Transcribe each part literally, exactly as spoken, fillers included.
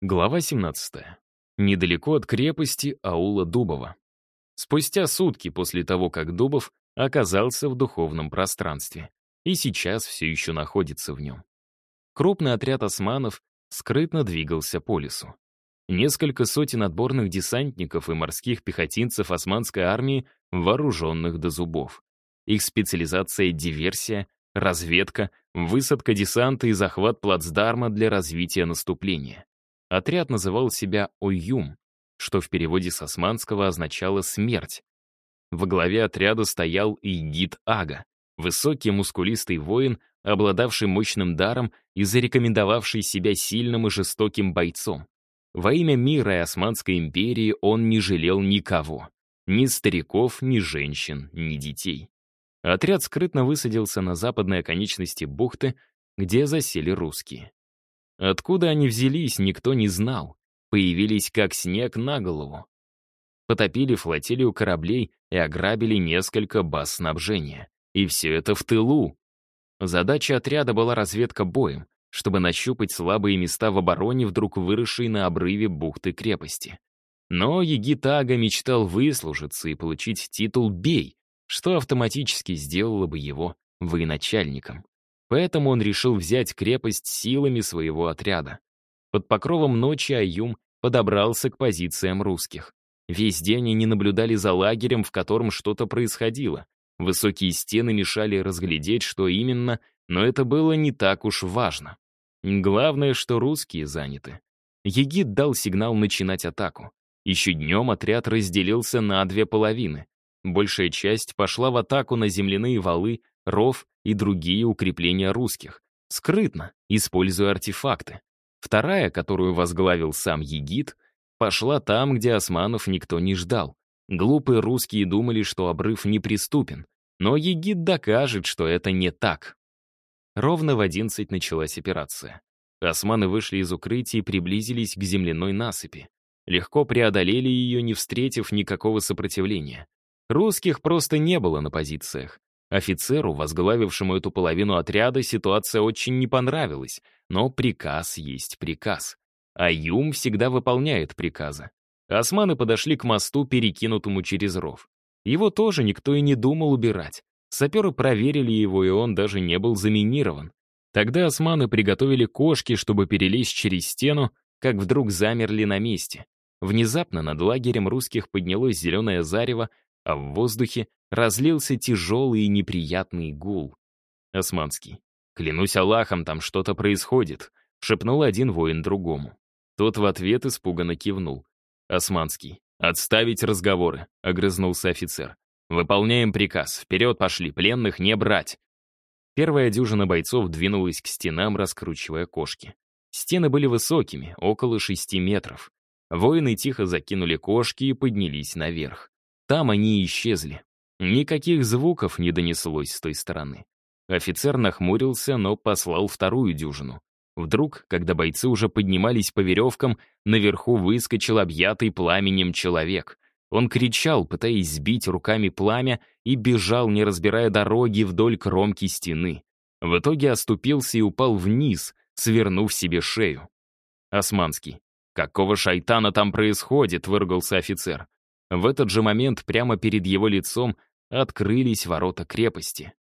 Глава семнадцатая. Недалеко от крепости аула Дубова. Спустя сутки после того, как Дубов оказался в духовном пространстве, и сейчас все еще находится в нем. Крупный отряд османов скрытно двигался по лесу. Несколько сотен отборных десантников и морских пехотинцев османской армии, вооруженных до зубов. Их специализация — диверсия, разведка, высадка десанта и захват плацдарма для развития наступления. Отряд называл себя Ойюм, что в переводе с османского означало «смерть». Во главе отряда стоял Игит Ага, высокий мускулистый воин, обладавший мощным даром и зарекомендовавший себя сильным и жестоким бойцом. Во имя мира и Османской империи он не жалел никого. Ни стариков, ни женщин, ни детей. Отряд скрытно высадился на западной оконечности бухты, где засели русские. Откуда они взялись, никто не знал. Появились как снег на голову. Потопили флотилию кораблей и ограбили несколько баз снабжения. И все это в тылу. Задача отряда была разведка боем, чтобы нащупать слабые места в обороне, вдруг выросшей на обрыве бухты крепости. Но Игит Ага мечтал выслужиться и получить титул «Бей», что автоматически сделало бы его военачальником. Поэтому он решил взять крепость силами своего отряда. Под покровом ночи Ойюм подобрался к позициям русских. Весь день они наблюдали за лагерем, в котором что-то происходило. Высокие стены мешали разглядеть, что именно, но это было не так уж важно. Главное, что русские заняты. Игит дал сигнал начинать атаку. Еще днем отряд разделился на две половины. Большая часть пошла в атаку на земляные валы, ров и другие укрепления русских, скрытно, используя артефакты. Вторая, которую возглавил сам Игит, пошла там, где османов никто не ждал. Глупые русские думали, что обрыв неприступен, но Игит докажет, что это не так. Ровно в одиннадцать началась операция. Османы вышли из укрытия и приблизились к земляной насыпи. Легко преодолели ее, не встретив никакого сопротивления. Русских просто не было на позициях. Офицеру, возглавившему эту половину отряда, ситуация очень не понравилась, но приказ есть приказ. Ойюм всегда выполняет приказы. Османы подошли к мосту, перекинутому через ров. Его тоже никто и не думал убирать. Саперы проверили его, и он даже не был заминирован. Тогда османы приготовили кошки, чтобы перелезть через стену, как вдруг замерли на месте. Внезапно над лагерем русских поднялось зеленое зарево, а в воздухе разлился тяжелый и неприятный гул. Османский. «Клянусь Аллахом, там что-то происходит», — шепнул один воин другому. Тот в ответ испуганно кивнул. Османский. «Отставить разговоры», — огрызнулся офицер. «Выполняем приказ. Вперед пошли, пленных не брать». Первая дюжина бойцов двинулась к стенам, раскручивая кошки. Стены были высокими, около шести метров. Воины тихо закинули кошки и поднялись наверх. Там они исчезли. Никаких звуков не донеслось с той стороны. Офицер нахмурился, но послал вторую дюжину. Вдруг, когда бойцы уже поднимались по веревкам, наверху выскочил объятый пламенем человек. Он кричал, пытаясь сбить руками пламя, и бежал, не разбирая дороги, вдоль кромки стены. В итоге оступился и упал вниз, свернув себе шею. Османский. «Какого шайтана там происходит?» — выругался офицер. В этот же момент прямо перед его лицом открылись ворота крепости.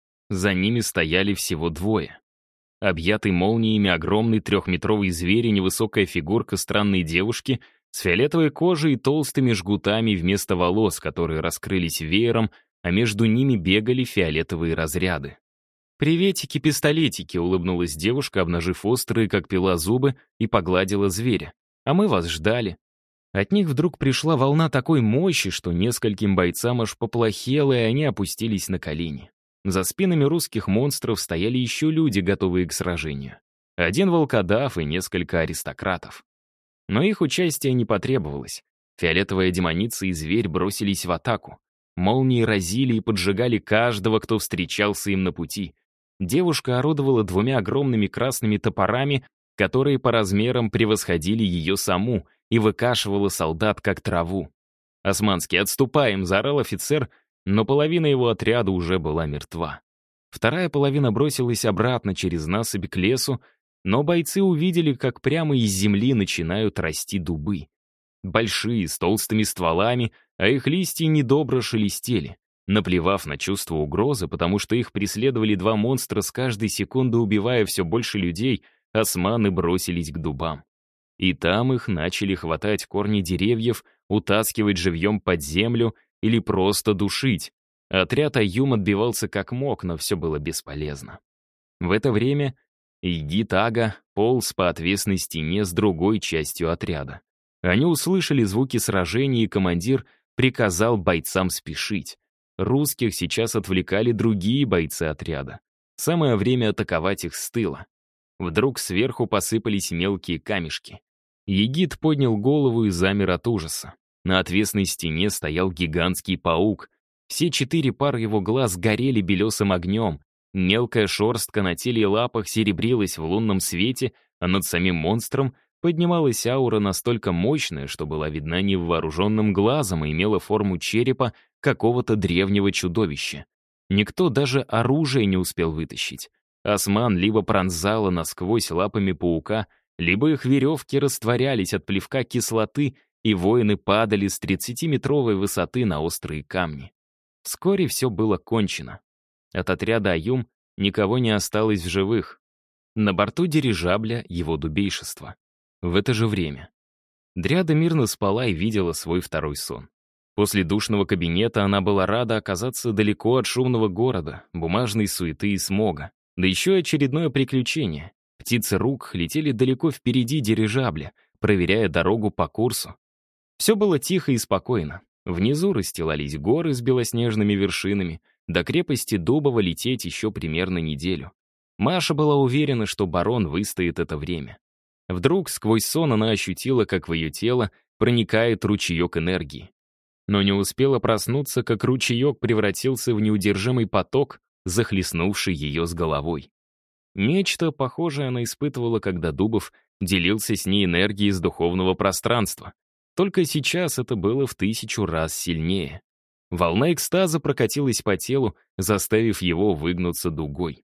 За ними стояли всего двое. Объятый молниями огромный трехметровый зверь и невысокая фигурка странной девушки с фиолетовой кожей и толстыми жгутами вместо волос, которые раскрылись веером, а между ними бегали фиолетовые разряды. «Приветики-пистолетики», — улыбнулась девушка, обнажив острые, как пила, зубы, и погладила зверя. «А мы вас ждали». От них вдруг пришла волна такой мощи, что нескольким бойцам аж поплохело, и они опустились на колени. За спинами русских монстров стояли еще люди, готовые к сражению. Один волкодав и несколько аристократов. Но их участие не потребовалось. Фиолетовая демоница и зверь бросились в атаку. Молнии разили и поджигали каждого, кто встречался им на пути. Девушка орудовала двумя огромными красными топорами, которые по размерам превосходили ее саму, и выкашивала солдат как траву. «Османский, отступаем!» — заорал офицер, но половина его отряда уже была мертва. Вторая половина бросилась обратно через насыпь к лесу, Но бойцы увидели, как прямо из земли начинают расти дубы. Большие, с толстыми стволами, а их листья недобро шелестели, наплевав на чувство угрозы, потому что их преследовали два монстра, с каждой секунды убивая все больше людей, османы бросились к дубам. И там их начали хватать корни деревьев, утаскивать живьем под землю или просто душить. Отряд Аюм отбивался как мог, но все было бесполезно. В это время Игит Ага полз по отвесной стене с другой частью отряда. Они услышали звуки сражений, и командир приказал бойцам спешить. Русских сейчас отвлекали другие бойцы отряда. Самое время атаковать их с тыла. Вдруг сверху посыпались мелкие камешки. Егид поднял голову и замер от ужаса. На отвесной стене стоял гигантский паук. Все четыре пары его глаз горели белесым огнем. Мелкая шерстка на теле и лапах серебрилась в лунном свете, а над самим монстром поднималась аура настолько мощная, что была видна невооруженным глазом и имела форму черепа какого-то древнего чудовища. Никто даже оружие не успел вытащить. Осман либо пронзало насквозь лапами паука, либо их веревки растворялись от плевка кислоты, и воины падали с тридцатиметровой высоты на острые камни. Вскоре все было кончено. От отряда Аюм никого не осталось в живых. На борту дирижабля его дубейшество. В это же время Дриада мирно спала и видела свой второй сон. После душного кабинета она была рада оказаться далеко от шумного города, бумажной суеты и смога. Да еще очередное приключение. Птицы рук летели далеко впереди дирижабля, проверяя дорогу по курсу. Все было тихо и спокойно. Внизу расстилались горы с белоснежными вершинами. До крепости Дубова лететь еще примерно неделю. Маша была уверена, что барон выстоит это время. Вдруг сквозь сон она ощутила, как в ее тело проникает ручеек энергии. Но не успела проснуться, как ручеек превратился в неудержимый поток, захлестнувший ее с головой. Нечто похожее она испытывала, когда Дубов делился с ней энергией из духовного пространства. Только сейчас это было в тысячу раз сильнее. Волна экстаза прокатилась по телу, заставив его выгнуться дугой.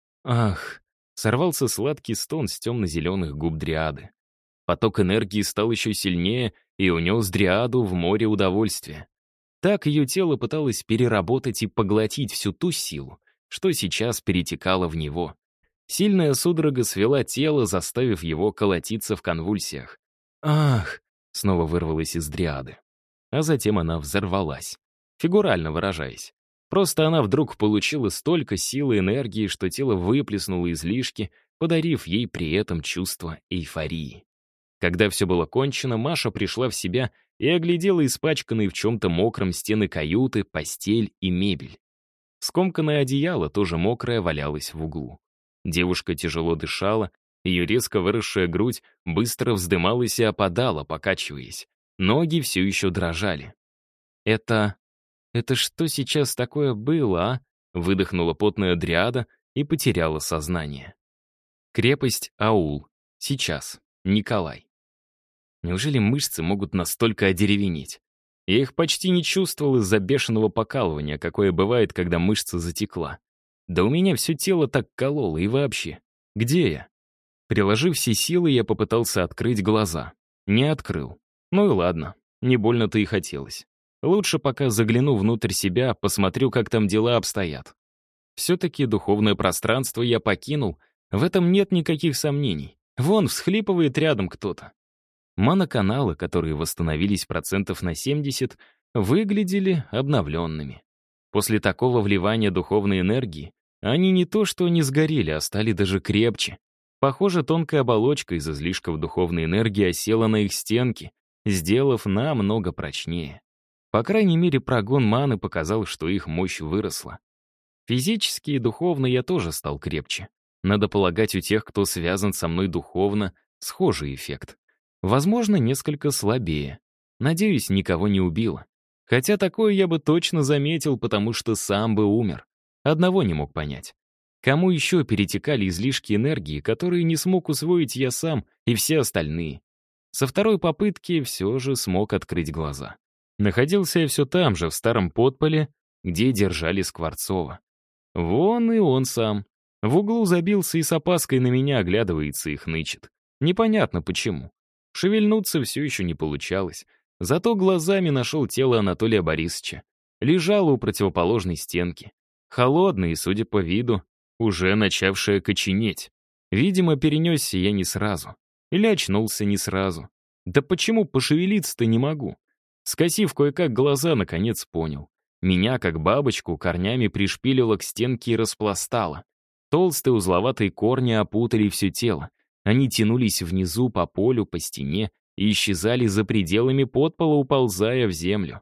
Ах! Сорвался сладкий стон с темно-зеленых губ Дриады. Поток энергии стал еще сильнее и унес Дриаду в море удовольствия. Так ее тело пыталось переработать и поглотить всю ту силу, что сейчас перетекало в него. Сильная судорога свела тело, заставив его колотиться в конвульсиях. «Ах!» — снова вырвалась из Дриады. А затем она взорвалась, фигурально выражаясь. Просто она вдруг получила столько силы и энергии, что тело выплеснуло излишки, подарив ей при этом чувство эйфории. Когда все было кончено, Маша пришла в себя и оглядела испачканные в чем-то мокром стены каюты, постель и мебель. Скомканное одеяло, тоже мокрое, валялось в углу. Девушка тяжело дышала, ее резко выросшая грудь быстро вздымалась и опадала, покачиваясь. Ноги все еще дрожали. «Это... это что сейчас такое было, а?» — выдохнула потная Дриада и потеряла сознание. Крепость Аул. Сейчас. Николай. Неужели мышцы могут настолько одеревенеть? Я их почти не чувствовал из-за бешеного покалывания, какое бывает, когда мышца затекла. Да у меня все тело так кололо, и вообще. Где я? Приложив все силы, я попытался открыть глаза. Не открыл. Ну и ладно, не больно-то и хотелось. Лучше пока загляну внутрь себя, посмотрю, как там дела обстоят. Все-таки духовное пространство я покинул, в этом нет никаких сомнений. Вон, всхлипывает рядом кто-то. Маноканалы, которые восстановились процентов на семьдесят, выглядели обновленными. После такого вливания духовной энергии они не то что не сгорели, а стали даже крепче. Похоже, тонкая оболочка из излишков духовной энергии осела на их стенки, сделав намного прочнее. По крайней мере, прогон маны показал, что их мощь выросла. Физически и духовно я тоже стал крепче. Надо полагать, у тех, кто связан со мной духовно, схожий эффект. Возможно, несколько слабее. Надеюсь, никого не убило. Хотя такое я бы точно заметил, потому что сам бы умер. Одного не мог понять. Кому еще перетекали излишки энергии, которые не смог усвоить я сам и все остальные? Со второй попытки все же смог открыть глаза. Находился я все там же, в старом подполе, где держали Скворцова. Вон и он сам. В углу забился и с опаской на меня оглядывается и хнычет. Непонятно почему. Шевельнуться все еще не получалось. Зато глазами нашел тело Анатолия Борисовича. Лежало у противоположной стенки. Холодное и, судя по виду, уже начавшее коченеть. Видимо, перенесся я не сразу. Или очнулся не сразу. Да почему пошевелиться-то не могу? Скосив кое-как глаза, наконец понял. Меня, как бабочку, корнями пришпилило к стенке и распластало. Толстые узловатые корни опутали все тело. Они тянулись внизу по полю, по стене и исчезали за пределами подпола, уползая в землю.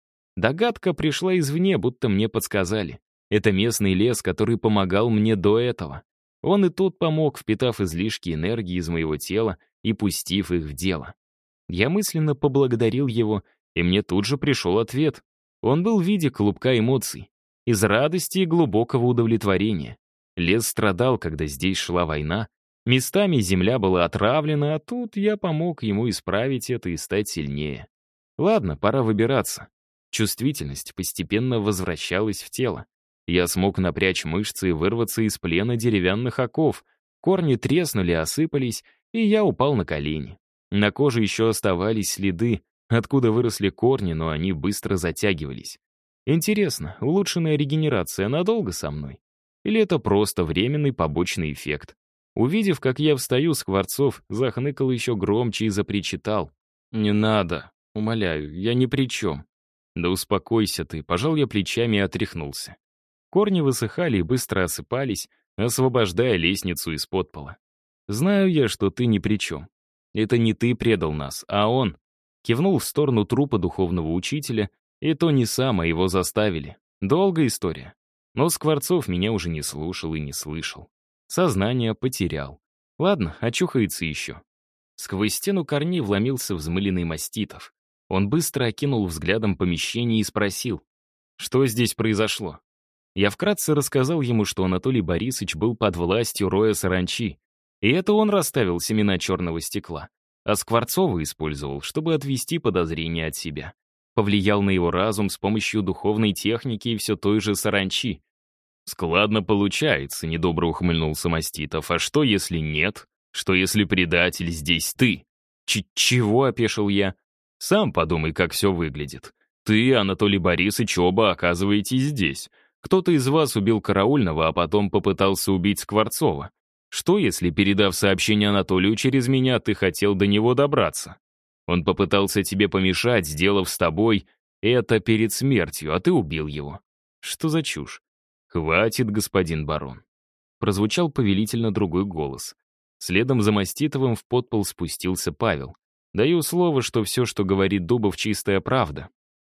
Догадка пришла извне, будто мне подсказали. Это местный лес, который помогал мне до этого. Он и тут помог, впитав излишки энергии из моего тела и пустив их в дело. Я мысленно поблагодарил его, и мне тут же пришел ответ. Он был в виде клубка эмоций, из радости и глубокого удовлетворения. Лес страдал, когда здесь шла война. Местами земля была отравлена, а тут я помог ему исправить это и стать сильнее. Ладно, пора выбираться. Чувствительность постепенно возвращалась в тело. Я смог напрячь мышцы и вырваться из плена деревянных оков. Корни треснули, осыпались, и я упал на колени. На коже еще оставались следы, откуда выросли корни, но они быстро затягивались. Интересно, улучшенная регенерация надолго со мной? Или это просто временный побочный эффект? Увидев, как я встаю, Скворцов захныкал еще громче и запричитал. «Не надо, умоляю, я ни при чем». «Да успокойся ты», пожал я плечами и отряхнулся. Корни высыхали и быстро осыпались, освобождая лестницу из-под пола. «Знаю я, что ты ни при чем. Это не ты предал нас, а он». Кивнул в сторону трупа духовного учителя, и то не сам, а его заставили. Долгая история. Но Скворцов меня уже не слушал и не слышал. Сознание потерял. Ладно, очухается еще. Сквозь стену корней вломился взмыленный маститов. Он быстро окинул взглядом помещение и спросил, что здесь произошло. Я вкратце рассказал ему, что Анатолий Борисович был под властью роя саранчи, и это он расставил семена черного стекла, а Скворцова использовал, чтобы отвести подозрения от себя. Повлиял на его разум с помощью духовной техники и все той же саранчи. «Складно получается», — недобро ухмыльнулся Маститов. «А что, если нет? Что, если предатель здесь ты?» Ч «Чего?» — опешил я. «Сам подумай, как все выглядит. Ты, Анатолий Борисович, оба оказываетесь здесь. Кто-то из вас убил караульного, а потом попытался убить Скворцова. Что, если, передав сообщение Анатолию через меня, ты хотел до него добраться? Он попытался тебе помешать, сделав с тобой это перед смертью, а ты убил его. Что за чушь?» «Хватит, господин барон». Прозвучал повелительно другой голос. Следом за Маститовым в подпол спустился Павел. Даю слово, что все, что говорит Дубов, чистая правда.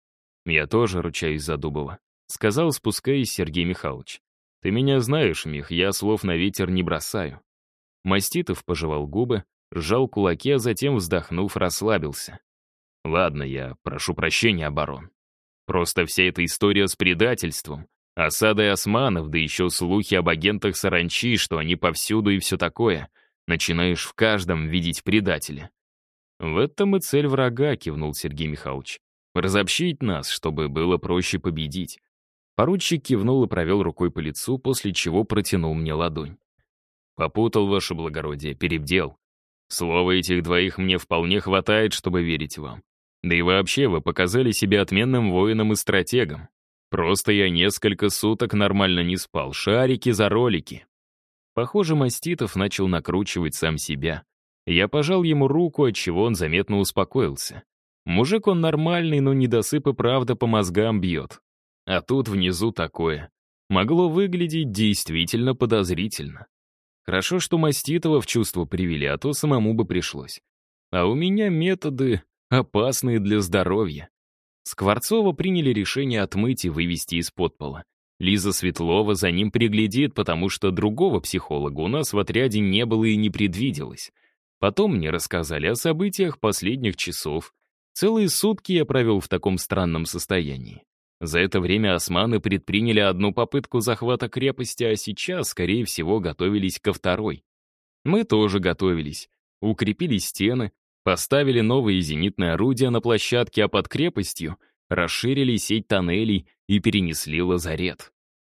«Я тоже ручаюсь за Дубова», — сказал, спускаясь, Сергей Михайлович. «Ты меня знаешь, Мих, я слов на ветер не бросаю». Маститов пожевал губы, сжал кулаки, а затем, вздохнув, расслабился. «Ладно, я прошу прощения, барон. Просто вся эта история с предательством, осадой османов, да еще слухи об агентах саранчи, что они повсюду и все такое. Начинаешь в каждом видеть предателя». «В этом и цель врага», — кивнул Сергей Михайлович. «Разобщить нас, чтобы было проще победить». Поручик кивнул и провел рукой по лицу, после чего протянул мне ладонь. «Попутал, ваше благородие, перебдел. Слова этих двоих мне вполне хватает, чтобы верить вам. Да и вообще вы показали себя отменным воином и стратегом. Просто я несколько суток нормально не спал, шарики за ролики». Похоже, Маститов начал накручивать сам себя. Я пожал ему руку, отчего он заметно успокоился. Мужик он нормальный, но недосып и правда по мозгам бьет. А тут внизу такое. Могло выглядеть действительно подозрительно. Хорошо, что Маститова в чувство привели, а то самому бы пришлось. А у меня методы опасные для здоровья. Скворцова приняли решение отмыть и вывести из подпола. Лиза Светлова за ним приглядит, потому что другого психолога у нас в отряде не было и не предвиделось. Потом мне рассказали о событиях последних часов. Целые сутки я провел в таком странном состоянии. За это время османы предприняли одну попытку захвата крепости, а сейчас, скорее всего, готовились ко второй. Мы тоже готовились. Укрепили стены, поставили новые зенитные орудия на площадке, а под крепостью расширили сеть тоннелей и перенесли лазарет.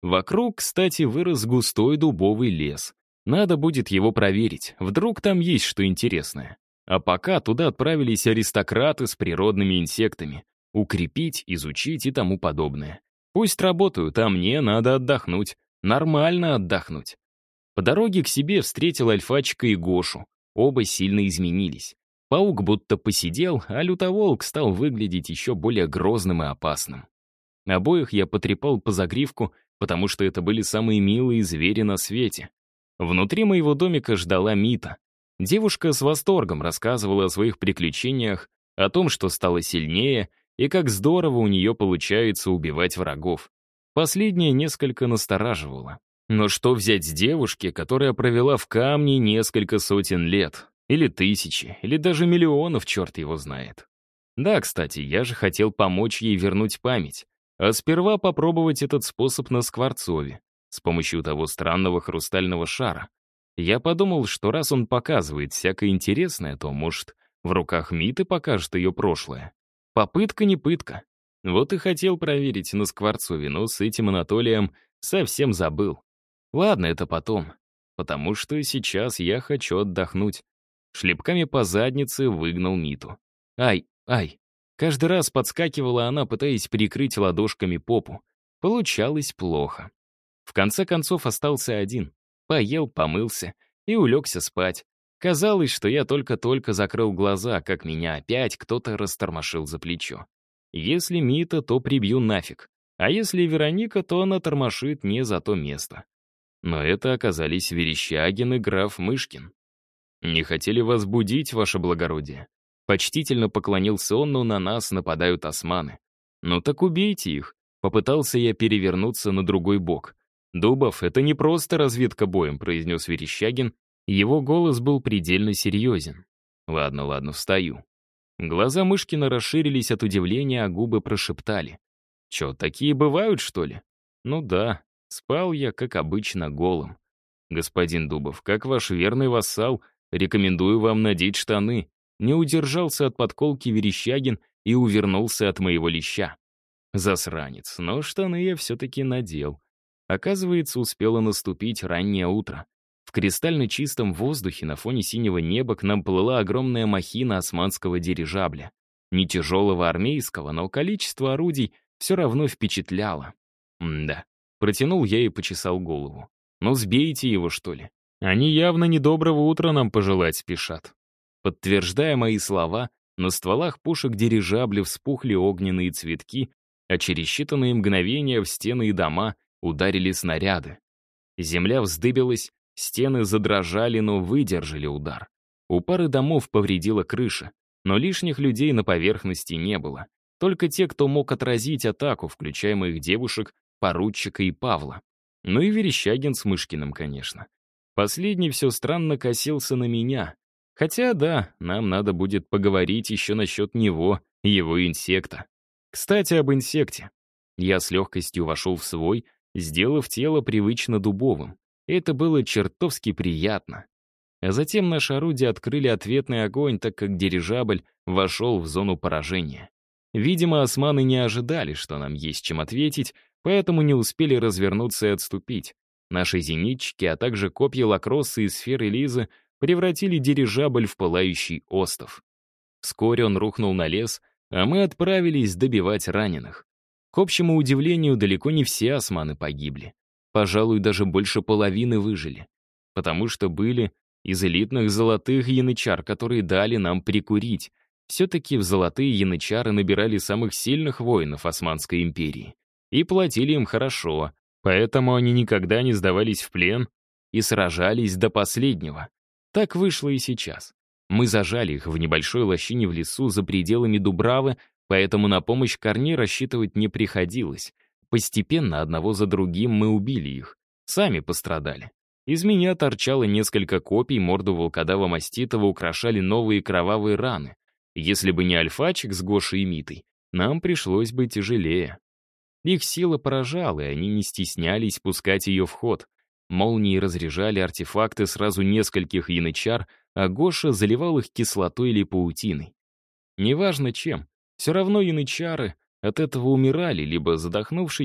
Вокруг, кстати, вырос густой дубовый лес. Надо будет его проверить, вдруг там есть что интересное. А пока туда отправились аристократы с природными инсектами. Укрепить, изучить и тому подобное. Пусть работают, а мне надо отдохнуть. Нормально отдохнуть. По дороге к себе встретил Альфачика и Гошу. Оба сильно изменились. Паук будто посидел, а лютоволк стал выглядеть еще более грозным и опасным. Обоих я потрепал по загривку, потому что это были самые милые звери на свете. Внутри моего домика ждала Мита. Девушка с восторгом рассказывала о своих приключениях, о том, что стала сильнее, и как здорово у нее получается убивать врагов. Последнее несколько настораживало. Но что взять с девушки, которая провела в камне несколько сотен лет? Или тысячи, или даже миллионов, черт его знает. Да, кстати, я же хотел помочь ей вернуть память, а сперва попробовать этот способ на Скворцове, с помощью того странного хрустального шара. Я подумал, что раз он показывает всякое интересное, то, может, в руках Миты покажет ее прошлое. Попытка не пытка. Вот и хотел проверить на Скворцове, но с этим Анатолием совсем забыл. Ладно, это потом. Потому что сейчас я хочу отдохнуть. Шлепками по заднице выгнал Миту. Ай, ай. Каждый раз подскакивала она, пытаясь прикрыть ладошками попу. Получалось плохо. В конце концов остался один. Поел, помылся и улегся спать. Казалось, что я только-только закрыл глаза, как меня опять кто-то растормошил за плечо. Если Мита, то прибью нафиг. А если Вероника, то она тормошит не за то место. Но это оказались Верещагин и граф Мышкин. «Не хотели вас будить, ваше благородие?» Почтительно поклонился он, но на нас нападают османы. «Ну так убейте их», — попытался я перевернуться на другой бок. «Дубов, это не просто разведка боем», — произнес Верещагин. Его голос был предельно серьезен. «Ладно, ладно, встаю». Глаза Мышкина расширились от удивления, а губы прошептали. «Чё, такие бывают, что ли?» «Ну да, спал я, как обычно, голым. Господин Дубов, как ваш верный вассал, рекомендую вам надеть штаны». Не удержался от подколки Верещагин и увернулся от моего леща. Засранец, но штаны я все-таки надел. Оказывается, успело наступить раннее утро. В кристально чистом воздухе на фоне синего неба к нам плыла огромная махина османского дирижабля. Не тяжелого армейского, но количество орудий все равно впечатляло. М-да. Протянул я и почесал голову. Ну, сбейте его, что ли. Они явно недоброго утра нам пожелать спешат. Подтверждая мои слова, на стволах пушек дирижабля вспухли огненные цветки, а через считанные мгновения в стены и дома ударили снаряды. Земля вздыбилась, стены задрожали, но выдержали удар. У пары домов повредила крыша, но лишних людей на поверхности не было. Только те, кто мог отразить атаку, включая моих девушек, поручика и Павла. Ну и Верещагин с Мышкиным, конечно. Последний все странно косился на меня. Хотя, да, нам надо будет поговорить еще насчет него и его инсекта. Кстати, об инсекте. Я с легкостью вошел в свой, сделав тело привычно дубовым. Это было чертовски приятно. А затем наши орудия открыли ответный огонь, так как дирижабль вошел в зону поражения. Видимо, османы не ожидали, что нам есть чем ответить, поэтому не успели развернуться и отступить. Наши зенитчики, а также копья лакроссы и сферы Лизы превратили дирижабль в пылающий остов. Вскоре он рухнул на лес, а мы отправились добивать раненых. К общему удивлению, далеко не все османы погибли. Пожалуй, даже больше половины выжили. Потому что были из элитных золотых янычар, которые дали нам прикурить. Все-таки в золотые янычары набирали самых сильных воинов Османской империи. И платили им хорошо, поэтому они никогда не сдавались в плен и сражались до последнего. Так вышло и сейчас. Мы зажали их в небольшой лощине в лесу за пределами Дубравы, поэтому на помощь Корне рассчитывать не приходилось. Постепенно, одного за другим, мы убили их. Сами пострадали. Из меня торчало несколько копий, морду волкодава Маститова украшали новые кровавые раны. Если бы не Альфачик с Гошей и Митой, нам пришлось бы тяжелее. Их сила поражала, и они не стеснялись пускать ее в ход. Молнии разряжали артефакты сразу нескольких янычар, а Гоша заливал их кислотой или паутиной. Неважно чем, все равно янычары от этого умирали, либо задохнувшись,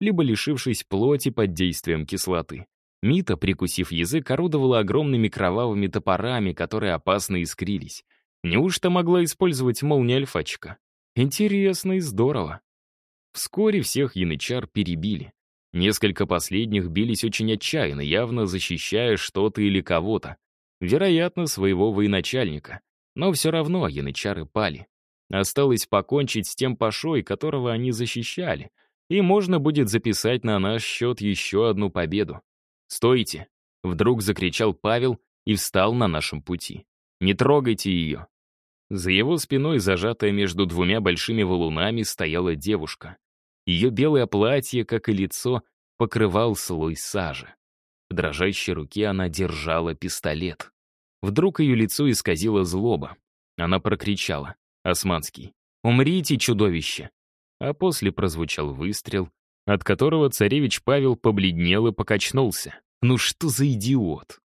либо лишившись плоти под действием кислоты. Мита, прикусив язык, орудовала огромными кровавыми топорами, которые опасно искрились. Неужто могла использовать молнию альфачка? Интересно и здорово. Вскоре всех янычар перебили. Несколько последних бились очень отчаянно, явно защищая что-то или кого-то. Вероятно, своего военачальника. Но все равно янычары пали. Осталось покончить с тем пашой, которого они защищали, и можно будет записать на наш счет еще одну победу. «Стойте!» — вдруг закричал Павел и встал на нашем пути. «Не трогайте ее!» За его спиной, зажатая между двумя большими валунами, стояла девушка. Ее белое платье, как и лицо, покрывал слой сажи. В дрожащей руке она держала пистолет. Вдруг ее лицо исказило злоба. Она прокричала: «Османский, умрите, чудовище!» А после прозвучал выстрел, от которого царевич Павел побледнел и покачнулся. «Ну что за идиот?»